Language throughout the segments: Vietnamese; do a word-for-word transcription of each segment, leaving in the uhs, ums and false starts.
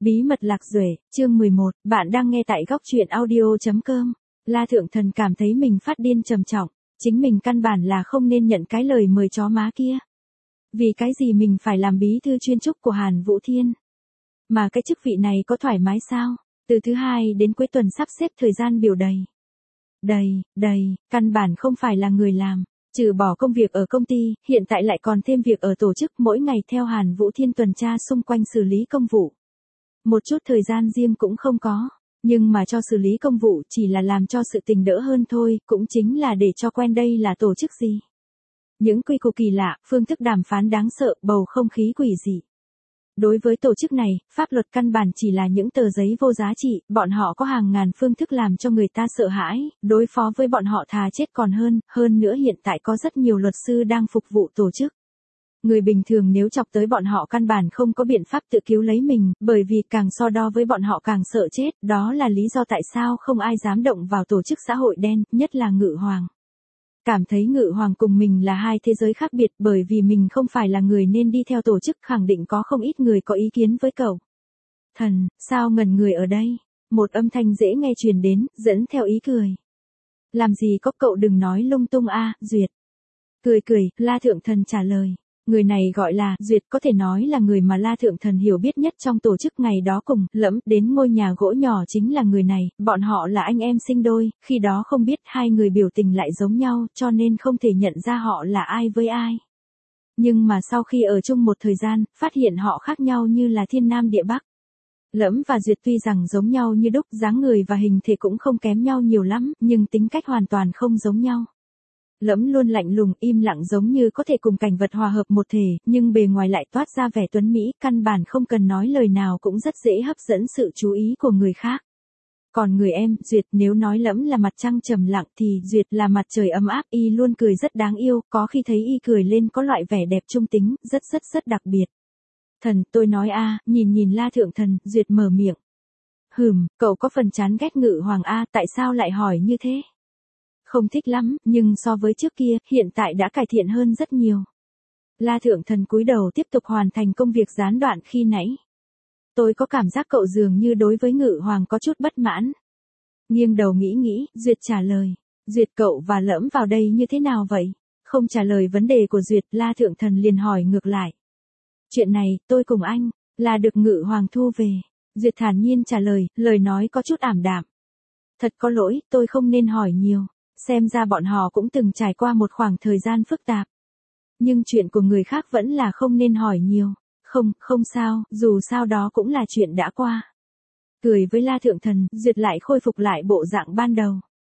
Bí mật Lạc Duệ, chương mười một, bạn đang nghe tại góc truyện audio chấm com. La Thượng Thần cảm thấy mình phát điên trầm trọng, chính mình căn bản là không nên nhận cái lời mời chó má kia. Vì cái gì mình phải làm bí thư chuyên trúc của Hàn Vũ Thiên? Mà cái chức vị này có thoải mái sao? Từ thứ hai đến cuối tuần sắp xếp thời gian biểu đầy. Đầy, đầy, căn bản không phải là người làm. Trừ bỏ công việc ở công ty, hiện tại lại còn thêm việc ở tổ chức mỗi ngày theo Hàn Vũ Thiên tuần tra xung quanh xử lý công vụ. Một chút thời gian riêng cũng không có, nhưng mà cho xử lý công vụ chỉ là làm cho sự tình đỡ hơn thôi, cũng chính là để cho quen đây là tổ chức gì. Những quy củ kỳ lạ, phương thức đàm phán đáng sợ, bầu không khí quỷ dị. Đối với tổ chức này, pháp luật căn bản chỉ là những tờ giấy vô giá trị, bọn họ có hàng ngàn phương thức làm cho người ta sợ hãi, đối phó với bọn họ thà chết còn hơn, hơn nữa hiện tại có rất nhiều luật sư đang phục vụ tổ chức. Người bình thường nếu chọc tới bọn họ căn bản không có biện pháp tự cứu lấy mình, bởi vì càng so đo với bọn họ càng sợ chết, đó là lý do tại sao không ai dám động vào tổ chức xã hội đen, nhất là Ngự Hoàng. Cảm thấy Ngự Hoàng cùng mình là hai thế giới khác biệt bởi vì mình không phải là người nên đi theo tổ chức, khẳng định có không ít người có ý kiến với cậu. Thần, sao ngẩn người ở đây? Một âm thanh dễ nghe truyền đến, dẫn theo ý cười. Làm gì có, cậu đừng nói lung tung a, Duyệt. Cười cười, La Thượng Thần trả lời. Người này gọi là Duyệt, có thể nói là người mà La Thượng Thần hiểu biết nhất trong tổ chức ngày đó cùng Lẫm đến ngôi nhà gỗ nhỏ chính là người này, bọn họ là anh em sinh đôi, khi đó không biết hai người biểu tình lại giống nhau cho nên không thể nhận ra họ là ai với ai. Nhưng mà sau khi ở chung một thời gian, phát hiện họ khác nhau như là thiên nam địa bắc. Lẫm và Duyệt tuy rằng giống nhau như đúc, dáng người và hình thể cũng không kém nhau nhiều lắm, nhưng tính cách hoàn toàn không giống nhau. Lẫm luôn lạnh lùng, im lặng giống như có thể cùng cảnh vật hòa hợp một thể, nhưng bề ngoài lại toát ra vẻ tuấn mỹ, căn bản không cần nói lời nào cũng rất dễ hấp dẫn sự chú ý của người khác. Còn người em, Duyệt, nếu nói Lẫm là mặt trăng trầm lặng thì Duyệt là mặt trời ấm áp, y luôn cười rất đáng yêu, có khi thấy y cười lên có loại vẻ đẹp trung tính, rất rất rất đặc biệt. Thần, tôi nói a, nhìn nhìn La Thượng Thần, Duyệt mở miệng. Hừm, cậu có phần chán ghét Ngự Hoàng a, tại sao lại hỏi như thế? Không thích lắm, nhưng so với trước kia, hiện tại đã cải thiện hơn rất nhiều. La Thượng Thần cúi đầu tiếp tục hoàn thành công việc gián đoạn khi nãy. Tôi có cảm giác cậu dường như đối với Ngự Hoàng có chút bất mãn. Nghiêng đầu nghĩ nghĩ, Duyệt trả lời. Duyệt, cậu và Lẫm vào đây như thế nào vậy? Không trả lời vấn đề của Duyệt, La Thượng Thần liền hỏi ngược lại. Chuyện này, tôi cùng anh, là được Ngự Hoàng thu về. Duyệt thản nhiên trả lời, lời nói có chút ảm đạm. Thật có lỗi, tôi không nên hỏi nhiều. Xem ra bọn họ cũng từng trải qua một khoảng thời gian phức tạp. Nhưng chuyện của người khác vẫn là không nên hỏi nhiều. Không, không sao, dù sao đó cũng là chuyện đã qua. Cười với La Thượng Thần, Duyệt lại khôi phục lại bộ dạng ban đầu.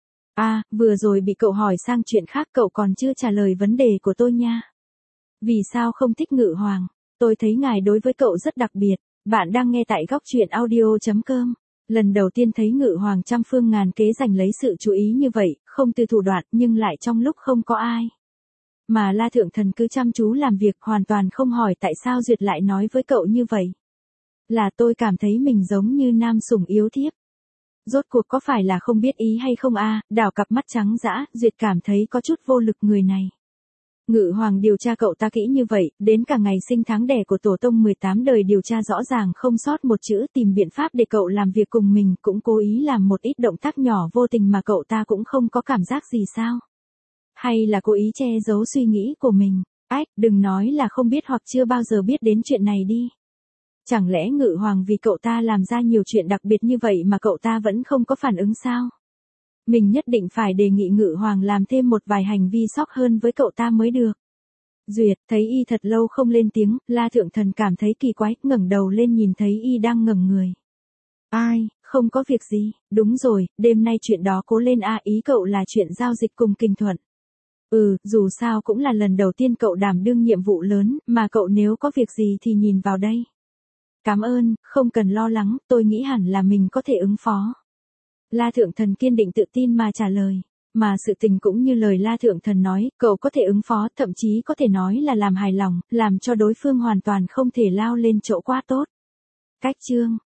À, vừa rồi bị cậu hỏi sang chuyện khác, cậu còn chưa trả lời vấn đề của tôi nha. Vì sao không thích Ngự Hoàng? Tôi thấy ngài đối với cậu rất đặc biệt. Bạn đang nghe tại góc truyện audio chấm com. Lần đầu tiên thấy Ngự Hoàng trăm phương ngàn kế giành lấy sự chú ý như vậy, không từ thủ đoạn nhưng lại trong lúc không có ai. Mà La Thượng Thần cứ chăm chú làm việc, hoàn toàn không hỏi tại sao Duyệt lại nói với cậu như vậy. Là tôi cảm thấy mình giống như nam sủng yếu thiếp. Rốt cuộc có phải là không biết ý hay không a? Đảo cặp mắt trắng dã, Duyệt cảm thấy có chút vô lực người này. Ngự Hoàng điều tra cậu ta kỹ như vậy, đến cả ngày sinh tháng đẻ của tổ tông mười tám đời điều tra rõ ràng không sót một chữ, tìm biện pháp để cậu làm việc cùng mình, cũng cố ý làm một ít động tác nhỏ vô tình mà cậu ta cũng không có cảm giác gì sao? Hay là cố ý che giấu suy nghĩ của mình? Ách, đừng nói là không biết hoặc chưa bao giờ biết đến chuyện này đi. Chẳng lẽ Ngự Hoàng vì cậu ta làm ra nhiều chuyện đặc biệt như vậy mà cậu ta vẫn không có phản ứng sao? Mình nhất định phải đề nghị Ngự Hoàng làm thêm một vài hành vi sóc hơn với cậu ta mới được. Duyệt, thấy y thật lâu không lên tiếng, La Thượng Thần cảm thấy kỳ quái, ngẩng đầu lên nhìn thấy y đang ngẩng người. Ai, không có việc gì, đúng rồi, đêm nay chuyện đó cố lên a, ý cậu là chuyện giao dịch cùng Kinh Thuận. Ừ, dù sao cũng là lần đầu tiên cậu đảm đương nhiệm vụ lớn, mà cậu nếu có việc gì thì nhìn vào đây. Cảm ơn, không cần lo lắng, tôi nghĩ hẳn là mình có thể ứng phó. La Thượng Thần kiên định tự tin mà trả lời. Mà sự tình cũng như lời La Thượng Thần nói, cậu có thể ứng phó, thậm chí có thể nói là làm hài lòng, làm cho đối phương hoàn toàn không thể lao lên chỗ quá tốt. Cách chương